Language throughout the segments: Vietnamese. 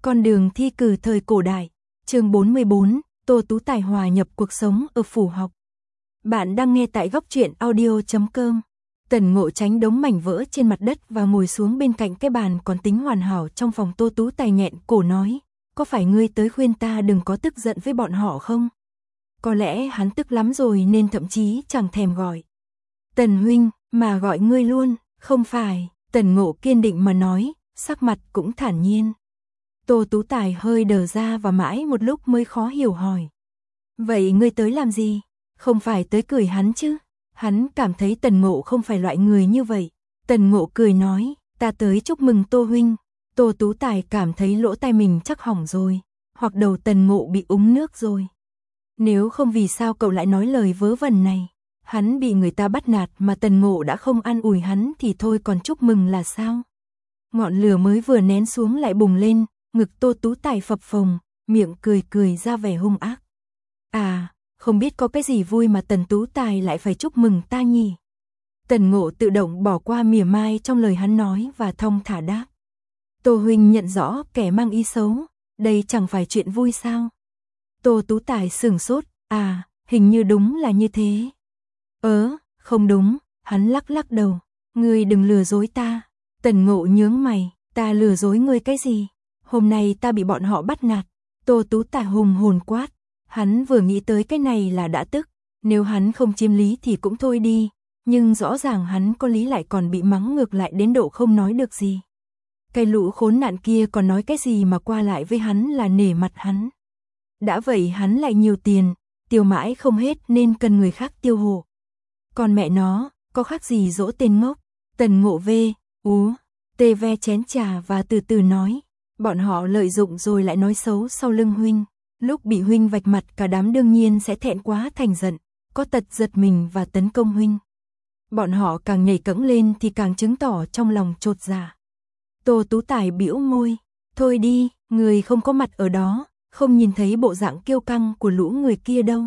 Con đường thi cử thời cổ đại, chương 44, Tô Tú Tài hòa nhập cuộc sống ở phủ học. Bạn đang nghe tại góc truyện audio.com. Tần Ngộ tránh đống mảnh vỡ trên mặt đất và ngồi xuống bên cạnh cái bàn còn tính hoàn hảo trong phòng. Tô Tú Tài nghẹn cổ nói, có phải ngươi tới khuyên ta đừng có tức giận với bọn họ không? Có lẽ hắn tức lắm rồi nên thậm chí chẳng thèm gọi Tần huynh, mà gọi ngươi luôn. Không phải, Tần Ngộ kiên định mà nói, sắc mặt cũng thản nhiên. Tô Tú Tài hơi đờ ra và mãi một lúc mới khó hiểu hỏi, vậy ngươi tới làm gì? Không phải tới cười hắn chứ? Hắn cảm thấy Tần Ngộ không phải loại người như vậy. Tần Ngộ cười nói, ta tới chúc mừng Tô huynh. Tô Tú Tài cảm thấy lỗ tai mình chắc hỏng rồi, hoặc đầu Tần Ngộ bị úng nước rồi. Nếu không vì sao cậu lại nói lời vớ vẩn này? Hắn bị người ta bắt nạt mà Tần Ngộ đã không an ủi hắn thì thôi còn chúc mừng là sao? Ngọn lửa mới vừa nén xuống lại bùng lên, ngực Tô Tú Tài phập phồng, miệng cười ra vẻ hung ác. À, không biết có cái gì vui mà Tần Tú Tài lại phải chúc mừng ta nhỉ? Tần Ngộ tự động bỏ qua mỉa mai trong lời hắn nói và thong thả đáp. Tô huynh nhận rõ kẻ mang ý xấu, đây chẳng phải chuyện vui sao? Tô Tú Tài sửng sốt, à, hình như đúng là như thế. Không đúng, hắn lắc đầu, ngươi đừng lừa dối ta. Tần Ngộ nhướng mày, ta lừa dối ngươi cái gì? Hôm nay ta bị bọn họ bắt nạt. Tô Tú Tài hùng hồn quát, hắn vừa nghĩ tới cái này là đã tức, nếu hắn không chiếm lý thì cũng thôi đi, nhưng rõ ràng hắn có lý lại còn bị mắng ngược lại đến độ không nói được gì. Cái lũ khốn nạn kia còn nói cái gì mà qua lại với hắn là nể mặt hắn. Đã vậy hắn lại nhiều tiền, tiêu mãi không hết nên cần người khác tiêu hộ. Còn mẹ nó, có khác gì dỗ tên ngốc? Tần Ngộ ve chén trà và từ từ nói, bọn họ lợi dụng rồi lại nói xấu sau lưng huynh. Lúc bị huynh vạch mặt cả đám đương nhiên sẽ thẹn quá thành giận, có tật giật mình và tấn công huynh. Bọn họ càng nhảy cẫng lên thì càng chứng tỏ trong lòng chột dạ. Tô Tú Tài bĩu môi, thôi đi, người không có mặt ở đó, không nhìn thấy bộ dạng kiêu căng của lũ người kia đâu.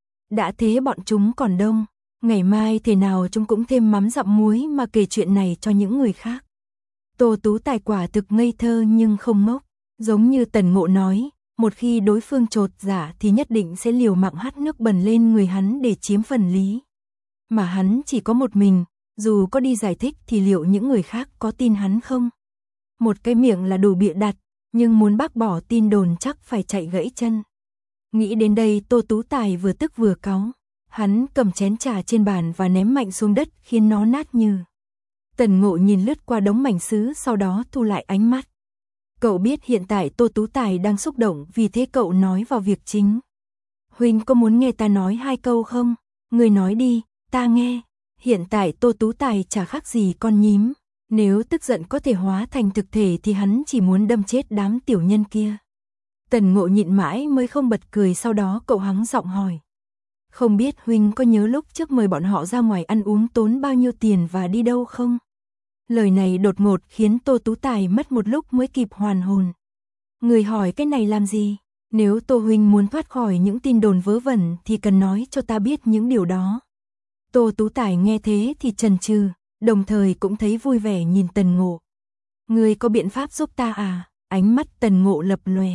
Đã thế bọn chúng còn đông, ngày mai thế nào chúng cũng thêm mắm dặm muối mà kể chuyện này cho những người khác. Tô Tú Tài quả thực ngây thơ nhưng không ngốc, giống như Tần Ngộ nói, một khi đối phương chột dạ thì nhất định sẽ liều mạng hắt nước bẩn lên người hắn để chiếm phần lý. Mà hắn chỉ có một mình, dù có đi giải thích thì liệu những người khác có tin hắn không? Một cái miệng là đủ bịa đặt, nhưng muốn bác bỏ tin đồn chắc phải chạy gãy chân. Nghĩ đến đây Tô Tú Tài vừa tức vừa cáu, hắn cầm chén trà trên bàn và ném mạnh xuống đất khiến nó nát như. Tần Ngộ nhìn lướt qua đống mảnh sứ sau đó thu lại ánh mắt. Cậu biết hiện tại Tô Tú Tài đang xúc động vì thế cậu nói vào việc chính. Huynh có muốn nghe ta nói hai câu không? Người nói đi, ta nghe. Hiện tại Tô Tú Tài chả khác gì con nhím. Nếu tức giận có thể hóa thành thực thể thì hắn chỉ muốn đâm chết đám tiểu nhân kia. Tần Ngộ nhịn mãi mới không bật cười, sau đó cậu hắng giọng hỏi. Không biết huynh có nhớ lúc trước mời bọn họ ra ngoài ăn uống tốn bao nhiêu tiền và đi đâu không? Lời này đột ngột khiến Tô Tú Tài mất một lúc mới kịp hoàn hồn. Người hỏi cái này làm gì? Nếu Tô huynh muốn thoát khỏi những tin đồn vớ vẩn thì cần nói cho ta biết những điều đó. Tô Tú Tài nghe thế thì chần chừ, đồng thời cũng thấy vui vẻ nhìn Tần Ngộ. Người có biện pháp giúp ta à? Ánh mắt Tần Ngộ lập lòe.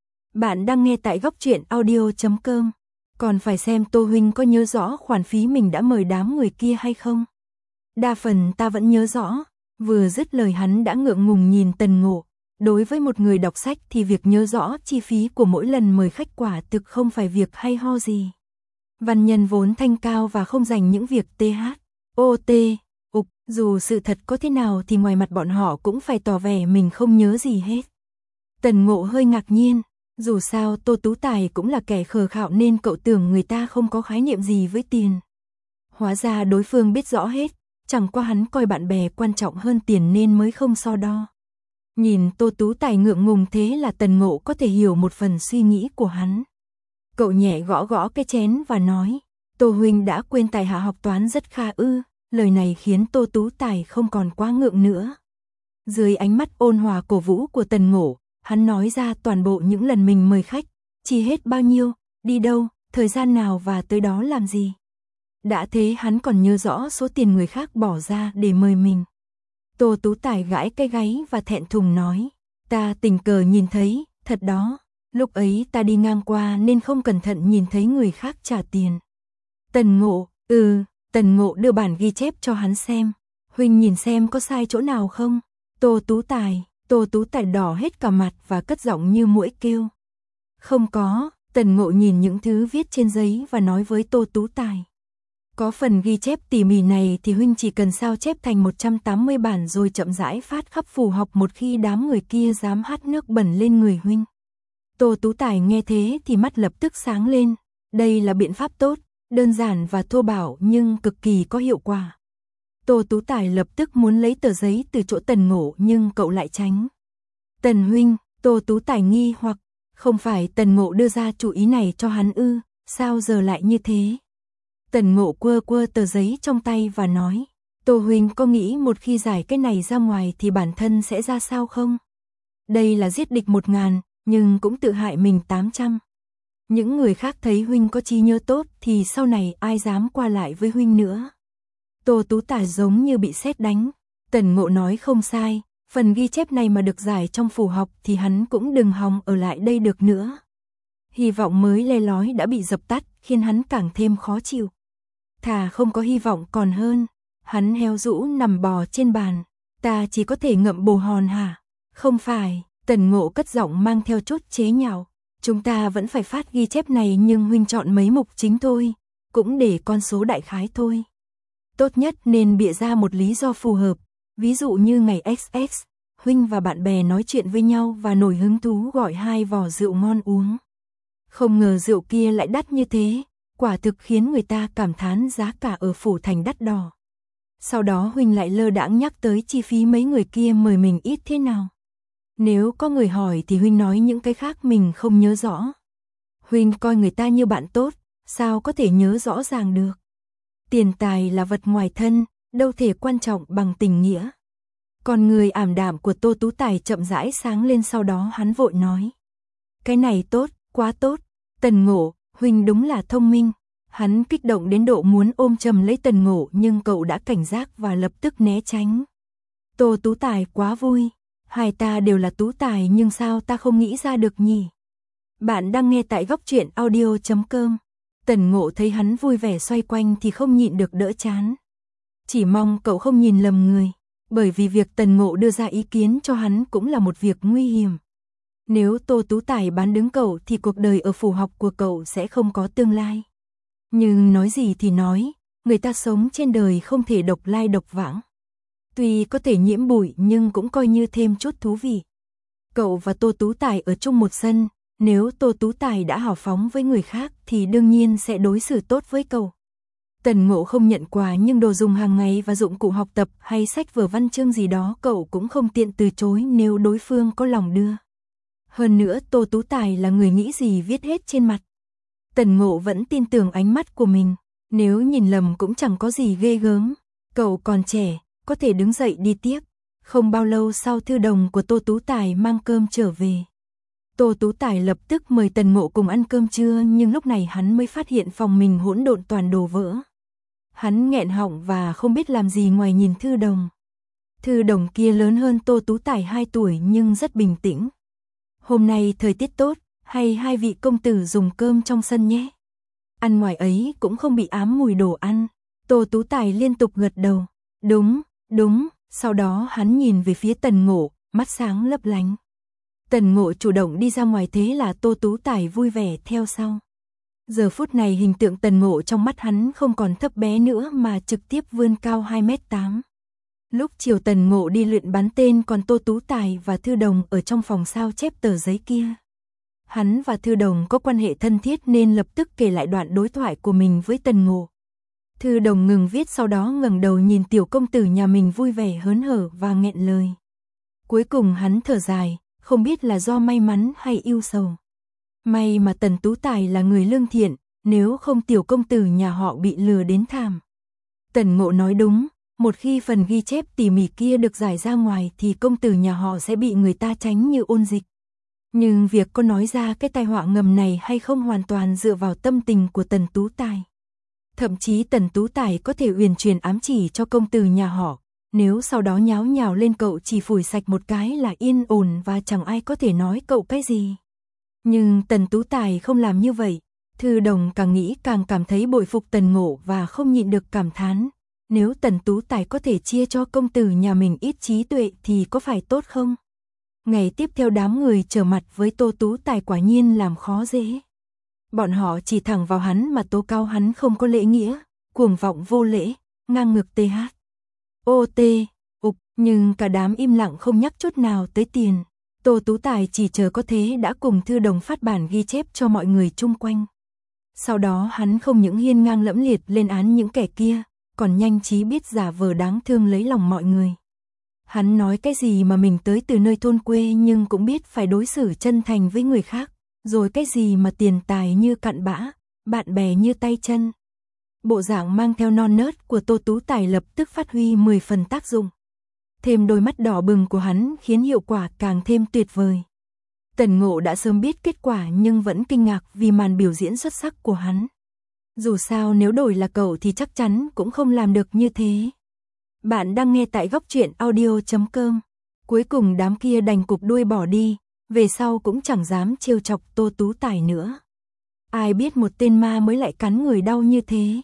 Bạn đang nghe tại góc truyện audio.com. Còn phải xem Tô huynh có nhớ rõ khoản phí mình đã mời đám người kia hay không? Đa phần ta vẫn nhớ rõ. Vừa dứt lời hắn đã ngượng ngùng nhìn Tần Ngộ. Đối với một người đọc sách thì việc nhớ rõ chi phí của mỗi lần mời khách quả thực không phải việc hay ho gì. Văn nhân vốn thanh cao và không dành những việc dù sự thật có thế nào thì ngoài mặt bọn họ cũng phải tỏ vẻ mình không nhớ gì hết. Tần Ngộ hơi ngạc nhiên, dù sao Tô Tú Tài cũng là kẻ khờ khạo nên cậu tưởng người ta không có khái niệm gì với tiền. Hóa ra đối phương biết rõ hết, chẳng qua hắn coi bạn bè quan trọng hơn tiền nên mới không so đo. Nhìn Tô Tú Tài ngượng ngùng thế là Tần Ngộ có thể hiểu một phần suy nghĩ của hắn. Cậu nhẹ gõ cái chén và nói, Tô huynh đã quên tài hạ học toán rất khá ư? Lời này khiến Tô Tú Tài không còn quá ngượng nữa. Dưới ánh mắt ôn hòa cổ vũ của Tần Ngộ, hắn nói ra toàn bộ những lần mình mời khách, chi hết bao nhiêu, đi đâu, thời gian nào và tới đó làm gì. Đã thế hắn còn nhớ rõ số tiền người khác bỏ ra để mời mình. Tô Tú Tài gãi cái gáy và thẹn thùng nói, Ta tình cờ nhìn thấy, thật đó, lúc ấy ta đi ngang qua nên không cẩn thận nhìn thấy người khác trả tiền. Tần Ngộ, Tần Ngộ đưa bản ghi chép cho hắn xem. Huynh nhìn xem có sai chỗ nào không? Tô Tú Tài đỏ hết cả mặt và cất giọng như muỗi kêu. Không có, Tần Ngộ nhìn những thứ viết trên giấy và nói với Tô Tú Tài. Có phần ghi chép tỉ mỉ này thì huynh chỉ cần sao chép thành 180 bản rồi chậm rãi phát khắp phủ học một khi đám người kia dám hắt nước bẩn lên người huynh. Tô Tú Tài nghe thế thì mắt lập tức sáng lên. Đây là biện pháp tốt, đơn giản và thô bạo nhưng cực kỳ có hiệu quả. Tô Tú Tài lập tức muốn lấy tờ giấy từ chỗ Tần Ngộ nhưng cậu lại tránh. Tần huynh, Tô Tú Tài nghi hoặc, không phải Tần Ngộ đưa ra chủ ý này cho hắn ư, sao giờ lại như thế? Tần Ngộ quơ quơ tờ giấy trong tay và nói, Tô huynh có nghĩ một khi giải cái này ra ngoài thì bản thân sẽ ra sao không? Đây là giết địch 1000, nhưng cũng tự hại mình 800. Những người khác thấy huynh có trí nhớ tốt thì sau này ai dám qua lại với huynh nữa. Tô Tú Tài giống như bị sét đánh. Tần Ngộ nói không sai, phần ghi chép này mà được giải trong phủ học thì hắn cũng đừng hòng ở lại đây được nữa. Hy vọng mới le lói đã bị dập tắt, khiến hắn càng thêm khó chịu. Thà không có hy vọng còn hơn. Hắn héo rũ nằm bò trên bàn. Ta chỉ có thể ngậm bồ hòn hả? Không phải, Tần Ngộ cất giọng mang theo chút chế nhạo. Chúng ta vẫn phải phát ghi chép này nhưng huynh chọn mấy mục chính thôi, cũng để con số đại khái thôi. Tốt nhất nên bịa ra một lý do phù hợp, ví dụ như ngày XX, huynh và bạn bè nói chuyện với nhau và nổi hứng thú gọi 2 vò rượu ngon uống. Không ngờ rượu kia lại đắt như thế, quả thực khiến người ta cảm thán giá cả ở phủ thành đắt đỏ. Sau đó huynh lại lơ đãng nhắc tới chi phí mấy người kia mời mình ít thế nào. Nếu có người hỏi thì huynh nói những cái khác mình không nhớ rõ. Huynh coi người ta như bạn tốt, sao có thể nhớ rõ ràng được. Tiền tài là vật ngoài thân, đâu thể quan trọng bằng tình nghĩa. Còn người ảm đạm của Tô Tú Tài chậm rãi sáng lên, sau đó hắn vội nói. Cái này tốt, quá tốt. Tần Ngộ, huynh đúng là thông minh. Hắn kích động đến độ muốn ôm chầm lấy Tần Ngộ nhưng cậu đã cảnh giác và lập tức né tránh. Tô Tú Tài quá vui. Hai ta đều là tú tài nhưng sao ta không nghĩ ra được nhỉ? Bạn đang nghe tại góc truyện audio.com. Tần Ngộ thấy hắn vui vẻ xoay quanh thì không nhịn được đỡ chán. Chỉ mong cậu không nhìn lầm người, bởi vì việc Tần Ngộ đưa ra ý kiến cho hắn cũng là một việc nguy hiểm. Nếu Tô Tú Tài bán đứng cậu thì cuộc đời ở phủ học của cậu sẽ không có tương lai. Nhưng nói gì thì nói, người ta sống trên đời không thể độc lai độc vãng. Tuy có thể nhiễm bụi nhưng cũng coi như thêm chút thú vị. Cậu và Tô Tú Tài ở chung một sân, nếu Tô Tú Tài đã hào phóng với người khác thì đương nhiên sẽ đối xử tốt với cậu. Tần Ngộ không nhận quà nhưng đồ dùng hàng ngày và dụng cụ học tập hay sách vở văn chương gì đó cậu cũng không tiện từ chối nếu đối phương có lòng đưa. Hơn nữa Tô Tú Tài là người nghĩ gì viết hết trên mặt. Tần Ngộ vẫn tin tưởng ánh mắt của mình, nếu nhìn lầm cũng chẳng có gì ghê gớm. Cậu còn trẻ, có thể đứng dậy đi tiếp. Không bao lâu sau thư đồng của Tô Tú Tài mang cơm trở về. Tô Tú Tài lập tức mời Tần Ngộ cùng ăn cơm trưa nhưng lúc này hắn mới phát hiện phòng mình hỗn độn toàn đồ vỡ. Hắn nghẹn họng và không biết làm gì ngoài nhìn thư đồng. Thư đồng kia lớn hơn Tô Tú Tài 2 tuổi nhưng rất bình tĩnh. Hôm nay thời tiết tốt, hay hai vị công tử dùng cơm trong sân nhé. Ăn ngoài ấy cũng không bị ám mùi đồ ăn. Tô Tú Tài liên tục gật đầu. Đúng, sau đó hắn nhìn về phía Tần Ngộ, mắt sáng lấp lánh. Tần Ngộ chủ động đi ra ngoài thế là Tô Tú Tài vui vẻ theo sau. Giờ phút này hình tượng Tần Ngộ trong mắt hắn không còn thấp bé nữa mà trực tiếp vươn cao 2m8. Lúc chiều Tần Ngộ đi luyện bắn tên còn Tô Tú Tài và Thư Đồng ở trong phòng sao chép tờ giấy kia. Hắn và Thư Đồng có quan hệ thân thiết nên lập tức kể lại đoạn đối thoại của mình với Tần Ngộ. Thư Đồng ngừng viết sau đó ngẩng đầu nhìn tiểu công tử nhà mình vui vẻ hớn hở và nghẹn lời. Cuối cùng hắn thở dài, không biết là do may mắn hay ưu sầu. May mà Tần Tú Tài là người lương thiện, nếu không tiểu công tử nhà họ bị lừa đến thảm. Tần Ngộ nói đúng, một khi phần ghi chép tỉ mỉ kia được giải ra ngoài thì công tử nhà họ sẽ bị người ta tránh như ôn dịch. Nhưng việc có nói ra cái tai họa ngầm này hay không hoàn toàn dựa vào tâm tình của Tần Tú Tài. Thậm chí Tần Tú Tài có thể uyển chuyển ám chỉ cho công tử nhà họ, Nếu sau đó nháo nhào lên cậu chỉ phủi sạch một cái là yên ổn và chẳng ai có thể nói cậu cái gì. Nhưng Tần Tú Tài không làm như vậy. Thư Đồng càng nghĩ càng cảm thấy bội phục Tần Ngộ và không nhịn được cảm thán. Nếu Tần Tú Tài có thể chia cho công tử nhà mình ít trí tuệ thì có phải tốt không? Ngày tiếp theo đám người trở mặt với Tô Tú Tài quả nhiên làm khó dễ. Bọn họ chỉ thẳng vào hắn mà tố cáo hắn không có lễ nghĩa, cuồng vọng vô lễ, ngang ngược TH. OT, ục, nhưng cả đám im lặng không nhắc chút nào tới tiền. Tô Tú Tài chỉ chờ có thế đã cùng Thư Đồng phát bản ghi chép cho mọi người chung quanh. Sau đó hắn không những hiên ngang lẫm liệt lên án những kẻ kia, còn nhanh trí biết giả vờ đáng thương lấy lòng mọi người. Hắn nói cái gì mà mình tới từ nơi thôn quê nhưng cũng biết phải đối xử chân thành với người khác, rồi cái gì mà tiền tài như cặn bã, bạn bè như tay chân. Bộ dạng mang theo non nớt của Tô Tú Tài lập tức phát huy 10 phần tác dụng. Thêm đôi mắt đỏ bừng của hắn khiến hiệu quả càng thêm tuyệt vời. Tần Ngộ đã sớm biết kết quả nhưng vẫn kinh ngạc vì màn biểu diễn xuất sắc của hắn. Dù sao nếu đổi là cậu thì chắc chắn cũng không làm được như thế. Bạn đang nghe tại góc truyện audio.com. Cuối cùng đám kia đành cụp đuôi bỏ đi, về sau cũng chẳng dám trêu chọc Tô Tú Tài nữa. Ai biết một tên ma mới lại cắn người đau như thế.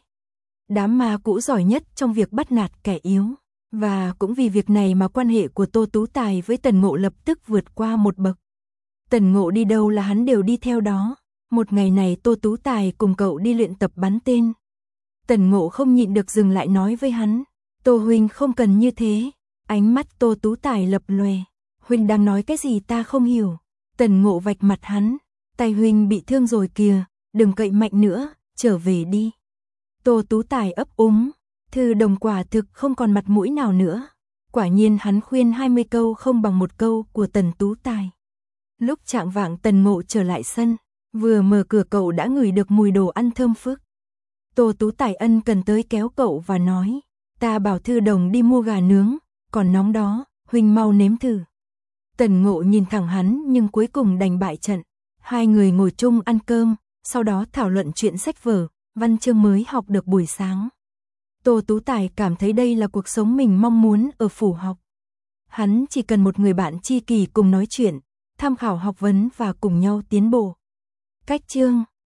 Đám ma cũ giỏi nhất trong việc bắt nạt kẻ yếu. Và cũng vì việc này mà quan hệ của Tô Tú Tài với Tần Ngộ lập tức vượt qua một bậc. Tần Ngộ đi đâu là hắn đều đi theo đó. Một ngày này Tô Tú Tài cùng cậu đi luyện tập bắn tên. Tần Ngộ không nhịn được dừng lại nói với hắn. Tô huynh không cần như thế. Ánh mắt Tô Tú Tài lập lòe. Huynh đang nói cái gì ta không hiểu. Tần Ngộ vạch mặt hắn. Tay huynh bị thương rồi kìa, đừng cậy mạnh nữa, trở về đi. Tô Tú Tài ấp úng. Thư Đồng quả thực không còn mặt mũi nào nữa. Quả nhiên hắn khuyên 20 câu không bằng một câu của Tần Tú Tài. Lúc chạng vạng Tần Ngộ trở lại sân, vừa mở cửa cậu đã ngửi được mùi đồ ăn thơm phức. Tô Tú Tài ân cần tới kéo cậu và nói, ta bảo Thư Đồng đi mua gà nướng, còn nóng đó, huynh mau nếm thử. Tần Ngộ nhìn thẳng hắn nhưng cuối cùng đành bại trận. Hai người ngồi chung ăn cơm, sau đó thảo luận chuyện sách vở, văn chương mới học được buổi sáng. Tô Tú Tài cảm thấy đây là cuộc sống mình mong muốn ở phủ học. Hắn chỉ cần một người bạn tri kỷ cùng nói chuyện, tham khảo học vấn và cùng nhau tiến bộ. Cách chương